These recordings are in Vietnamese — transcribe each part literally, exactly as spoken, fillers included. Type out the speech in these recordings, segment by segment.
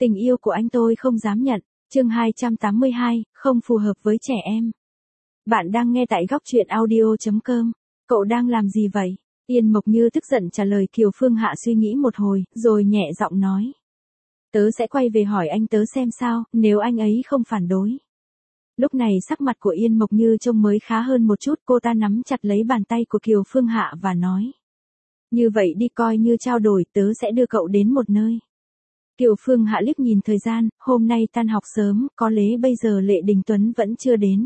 Tình yêu của anh tôi không dám nhận. Chương hai trăm tám mươi hai, không phù hợp với trẻ em. Bạn đang nghe tại góc truyện audio chấm com. Cậu đang làm gì vậy? Yên Mộc Như tức giận trả lời. Kiều Phương Hạ suy nghĩ một hồi, rồi nhẹ giọng nói. Tớ sẽ quay về hỏi anh tớ xem sao, nếu anh ấy không phản đối. Lúc này sắc mặt của Yên Mộc Như trông mới khá hơn một chút, cô ta nắm chặt lấy bàn tay của Kiều Phương Hạ và nói. Như vậy đi, coi như trao đổi, tớ sẽ đưa cậu đến một nơi. Kiều Phương Hạ liếc nhìn thời gian, hôm nay tan học sớm, có lẽ bây giờ Lệ Đình Tuấn vẫn chưa đến.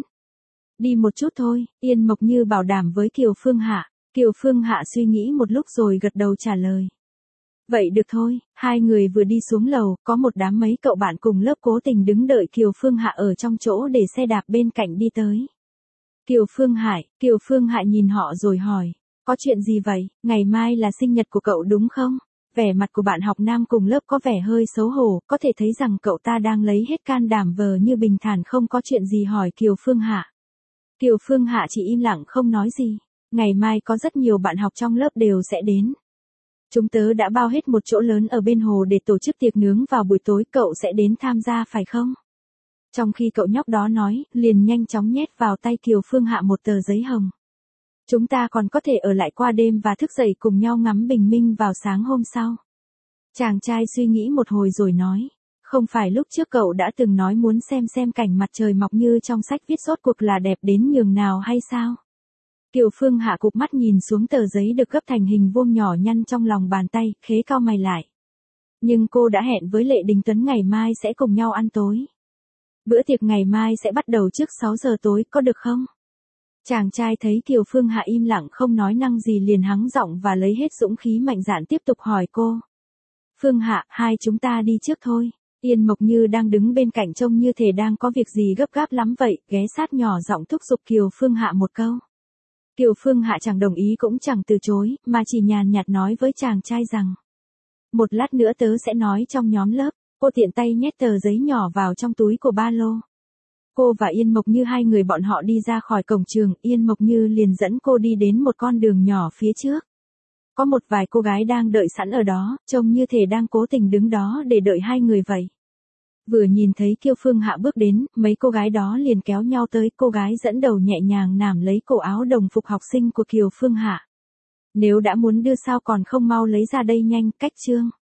Đi một chút thôi, Yên Mộc Như bảo đảm với Kiều Phương Hạ. Kiều Phương Hạ suy nghĩ một lúc rồi gật đầu trả lời. Vậy được thôi, hai người vừa đi xuống lầu, có một đám mấy cậu bạn cùng lớp cố tình đứng đợi Kiều Phương Hạ ở trong chỗ để xe đạp bên cạnh đi tới. Kiều Phương Hải, Kiều Phương Hạ nhìn họ rồi hỏi, có chuyện gì vậy, ngày mai là sinh nhật của cậu đúng không? Vẻ mặt của bạn học nam cùng lớp có vẻ hơi xấu hổ, có thể thấy rằng cậu ta đang lấy hết can đảm vờ như bình thản không có chuyện gì hỏi Kiều Phương Hạ. Kiều Phương Hạ chỉ im lặng không nói gì, ngày mai có rất nhiều bạn học trong lớp đều sẽ đến. Chúng tớ đã bao hết một chỗ lớn ở bên hồ để tổ chức tiệc nướng vào buổi tối, cậu sẽ đến tham gia phải không? Trong khi cậu nhóc đó nói, liền nhanh chóng nhét vào tay Kiều Phương Hạ một tờ giấy hồng. Chúng ta còn có thể ở lại qua đêm và thức dậy cùng nhau ngắm bình minh vào sáng hôm sau. Chàng trai suy nghĩ một hồi rồi nói, không phải lúc trước cậu đã từng nói muốn xem xem cảnh mặt trời mọc như trong sách viết rốt cuộc là đẹp đến nhường nào hay sao? Kiều Phương Hạ cụp mắt nhìn xuống tờ giấy được gấp thành hình vuông nhỏ nhăn trong lòng bàn tay, khế cau mày lại. Nhưng cô đã hẹn với Lệ Đình Tuấn ngày mai sẽ cùng nhau ăn tối. Bữa tiệc ngày mai sẽ bắt đầu trước sáu giờ tối, có được không? Chàng trai thấy Kiều Phương Hạ im lặng không nói năng gì liền hắng giọng và lấy hết dũng khí mạnh dạn tiếp tục hỏi cô. Phương Hạ, hai chúng ta đi trước thôi. Yên Mộc Như đang đứng bên cạnh trông như thể đang có việc gì gấp gáp lắm vậy, ghé sát nhỏ giọng thúc giục Kiều Phương Hạ một câu. Kiều Phương Hạ chẳng đồng ý cũng chẳng từ chối, mà chỉ nhàn nhạt nói với chàng trai rằng. Một lát nữa tớ sẽ nói trong nhóm lớp, cô tiện tay nhét tờ giấy nhỏ vào trong túi của ba lô. Cô và Yên Mộc Như hai người bọn họ đi ra khỏi cổng trường, Yên Mộc Như liền dẫn cô đi đến một con đường nhỏ phía trước. Có một vài cô gái đang đợi sẵn ở đó, trông như thể đang cố tình đứng đó để đợi hai người vậy. Vừa nhìn thấy Kiều Phương Hạ bước đến, mấy cô gái đó liền kéo nhau tới, cô gái dẫn đầu nhẹ nhàng nắm lấy cổ áo đồng phục học sinh của Kiều Phương Hạ. Nếu đã muốn đưa sao còn không mau lấy ra đây nhanh, cách trương.